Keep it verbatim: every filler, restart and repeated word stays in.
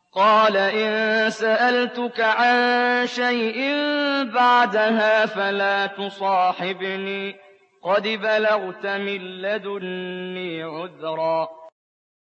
قَالَ إِن سَأَلْتُكَ عَن شَيْءٍ بَعْدَهَا فَلَا تُصَاحِبْنِي ۖ قَدْ بَلَغْتَ مِن لَّدُنِّي عُذْرًا